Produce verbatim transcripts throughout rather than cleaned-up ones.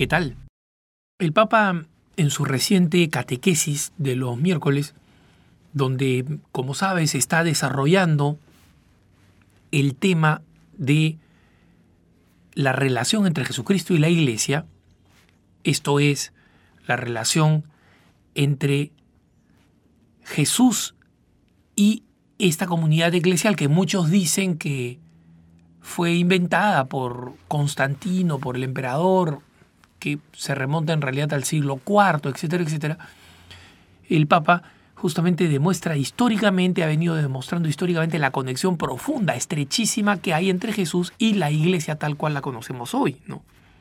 ¿Qué tal? El Papa, en su reciente catequesis de los miércoles, donde, como sabes, está desarrollando el tema de la relación entre Jesucristo y la Iglesia, esto es, la relación entre Jesús y esta comunidad eclesial que muchos dicen que fue inventada por Constantino, por el emperador, que se remonta en realidad al siglo cuarto, etcétera, etcétera. El Papa justamente demuestra históricamente, ha venido demostrando históricamente la conexión profunda, estrechísima que hay entre Jesús y la Iglesia tal cual la conocemos hoy, ¿no?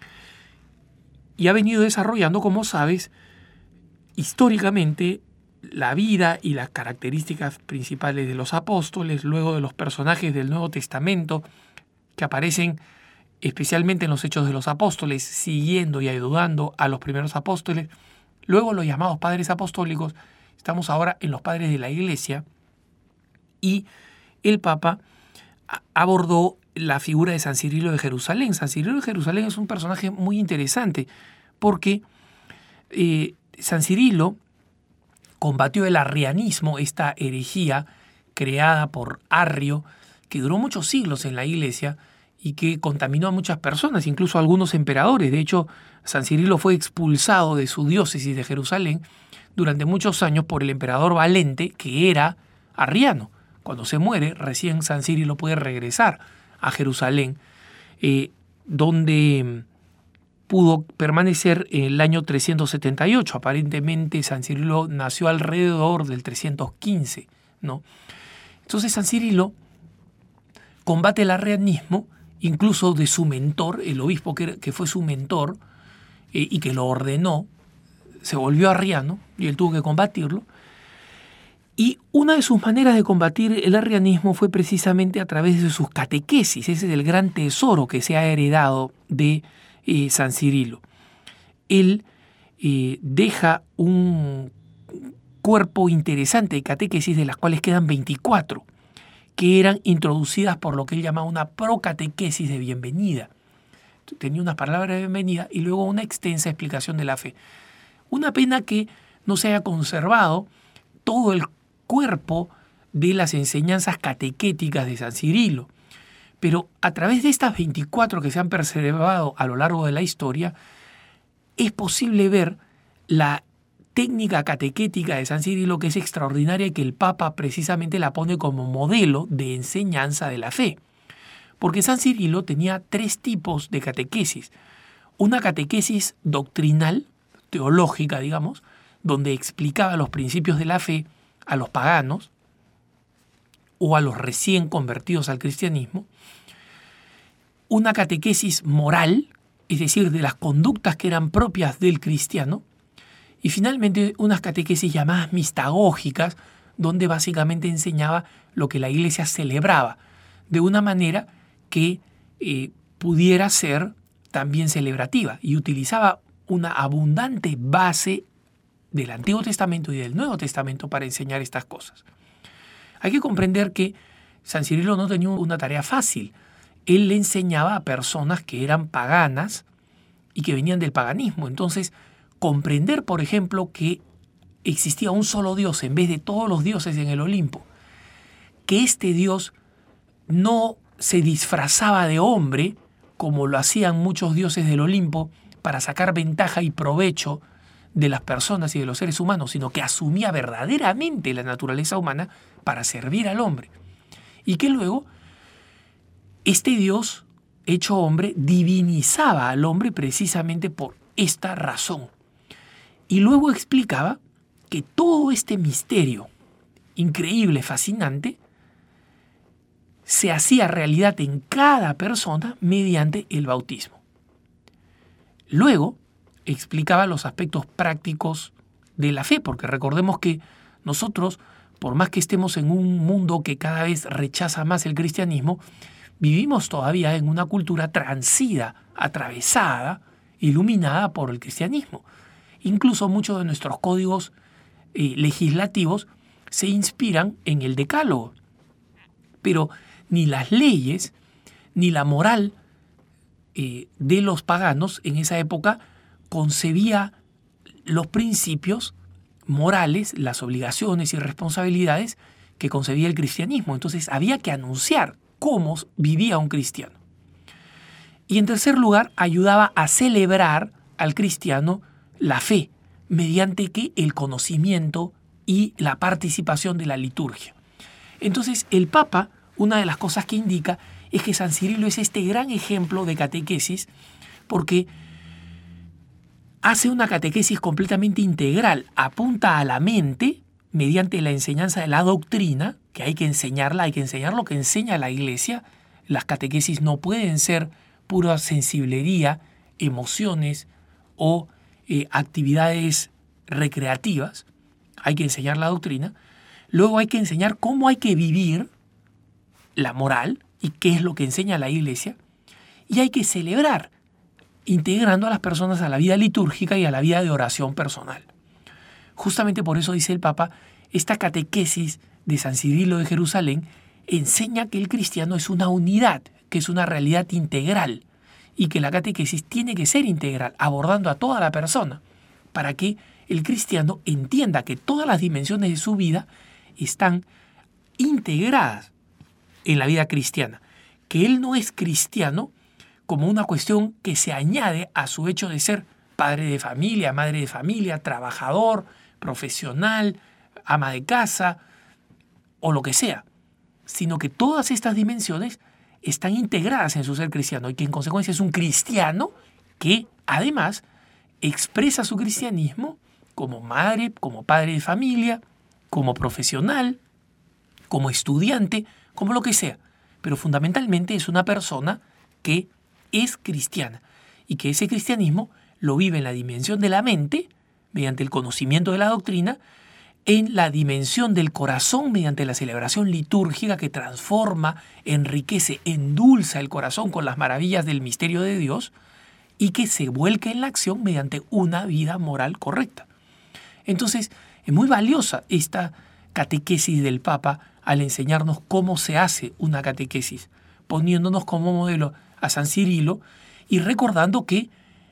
Y ha venido desarrollando, como sabes, históricamente la vida y las características principales de los apóstoles, luego de los personajes del Nuevo Testamento que aparecen especialmente en los Hechos de los Apóstoles, siguiendo y ayudando a los primeros apóstoles, luego los llamados padres apostólicos. Estamos ahora en los padres de la Iglesia, y el Papa abordó la figura de San Cirilo de Jerusalén. San Cirilo de Jerusalén es un personaje muy interesante porque eh, San Cirilo combatió el arrianismo, esta herejía creada por Arrio, que duró muchos siglos en la Iglesia y que contaminó a muchas personas, incluso a algunos emperadores. De hecho, San Cirilo fue expulsado de su diócesis de Jerusalén durante muchos años por el emperador Valente, que era arriano. Cuando se muere, recién San Cirilo puede regresar a Jerusalén, eh, donde pudo permanecer en el año trescientos setenta y ocho. Aparentemente San Cirilo nació alrededor del trescientos quince, ¿no? Entonces San Cirilo combate el arrianismo, incluso de su mentor, el obispo que, que fue su mentor eh, y que lo ordenó, se volvió arriano y él tuvo que combatirlo. Y una de sus maneras de combatir el arrianismo fue precisamente a través de sus catequesis. Ese es el gran tesoro que se ha heredado de eh, San Cirilo. Él eh, deja un cuerpo interesante de catequesis, de las cuales quedan veinticuatro, que eran introducidas por lo que él llamaba una procatequesis de bienvenida. Tenía unas palabras de bienvenida y luego una extensa explicación de la fe. Una pena que no se haya conservado todo el cuerpo de las enseñanzas catequéticas de San Cirilo, pero a través de estas veinticuatro que se han preservado a lo largo de la historia, es posible ver la técnica catequética de San Cirilo, que es extraordinaria y que el Papa precisamente la pone como modelo de enseñanza de la fe. Porque San Cirilo tenía tres tipos de catequesis. Una catequesis doctrinal, teológica, digamos, donde explicaba los principios de la fe a los paganos o a los recién convertidos al cristianismo. Una catequesis moral, es decir, de las conductas que eran propias del cristiano. Y finalmente unas catequesis llamadas mistagógicas, donde básicamente enseñaba lo que la Iglesia celebraba, de una manera que eh, pudiera ser también celebrativa, y utilizaba una abundante base del Antiguo Testamento y del Nuevo Testamento para enseñar estas cosas. Hay que comprender que San Cirilo no tenía una tarea fácil. Él le enseñaba a personas que eran paganas y que venían del paganismo. Entonces, comprender, por ejemplo, que existía un solo Dios en vez de todos los dioses en el Olimpo, que este Dios no se disfrazaba de hombre como lo hacían muchos dioses del Olimpo para sacar ventaja y provecho de las personas y de los seres humanos, sino que asumía verdaderamente la naturaleza humana para servir al hombre. Y que luego este Dios hecho hombre divinizaba al hombre precisamente por esta razón. Y luego explicaba que todo este misterio increíble, fascinante, se hacía realidad en cada persona mediante el bautismo. Luego explicaba los aspectos prácticos de la fe, porque recordemos que nosotros, por más que estemos en un mundo que cada vez rechaza más el cristianismo, vivimos todavía en una cultura transida, atravesada, iluminada por el cristianismo. Incluso muchos de nuestros códigos eh, legislativos se inspiran en el Decálogo. Pero ni las leyes, ni la moral eh, de los paganos en esa época concebía los principios morales, las obligaciones y responsabilidades que concebía el cristianismo. Entonces había que anunciar cómo vivía un cristiano. Y en tercer lugar, ayudaba a celebrar al cristiano la fe, mediante que el conocimiento y la participación de la liturgia. Entonces el Papa, una de las cosas que indica es que San Cirilo es este gran ejemplo de catequesis, porque hace una catequesis completamente integral, apunta a la mente mediante la enseñanza de la doctrina, que hay que enseñarla, hay que enseñar lo que enseña la Iglesia. Las catequesis no pueden ser pura sensiblería, emociones o eh, actividades recreativas. Hay que enseñar la doctrina. Luego hay que enseñar cómo hay que vivir la moral y qué es lo que enseña la Iglesia. Y hay que celebrar, integrando a las personas a la vida litúrgica y a la vida de oración personal. Justamente por eso dice el Papa, esta catequesis de San Cirilo de Jerusalén enseña que el cristiano es una unidad, que es una realidad integral y que la catequesis tiene que ser integral, abordando a toda la persona, para que el cristiano entienda que todas las dimensiones de su vida están integradas en la vida cristiana, que él no es cristiano como una cuestión que se añade a su hecho de ser padre de familia, madre de familia, trabajador, profesional, ama de casa o lo que sea, sino que todas estas dimensiones están integradas en su ser cristiano y que en consecuencia es un cristiano que además expresa su cristianismo como madre, como padre de familia, como profesional, como estudiante, como lo que sea, pero fundamentalmente es una persona que es cristiana y que ese cristianismo lo vive en la dimensión de la mente, mediante el conocimiento de la doctrina, en la dimensión del corazón, mediante la celebración litúrgica que transforma, enriquece, endulza el corazón con las maravillas del misterio de Dios y que se vuelca en la acción mediante una vida moral correcta. Entonces, es muy valiosa esta catequesis del Papa al enseñarnos cómo se hace una catequesis, poniéndonos como modelo a San Cirilo y recordando que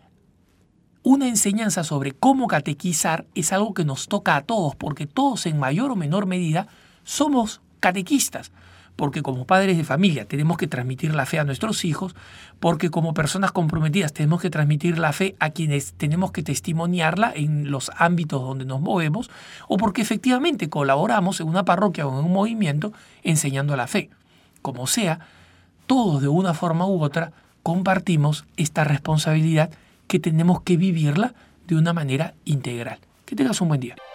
una enseñanza sobre cómo catequizar es algo que nos toca a todos, porque todos en mayor o menor medida somos catequistas, porque como padres de familia tenemos que transmitir la fe a nuestros hijos, porque como personas comprometidas tenemos que transmitir la fe a quienes tenemos que testimoniarla en los ámbitos donde nos movemos, o porque efectivamente colaboramos en una parroquia o en un movimiento enseñando la fe. Como sea, todos de una forma u otra compartimos esta responsabilidad que tenemos que vivirla de una manera integral. Que tengas un buen día.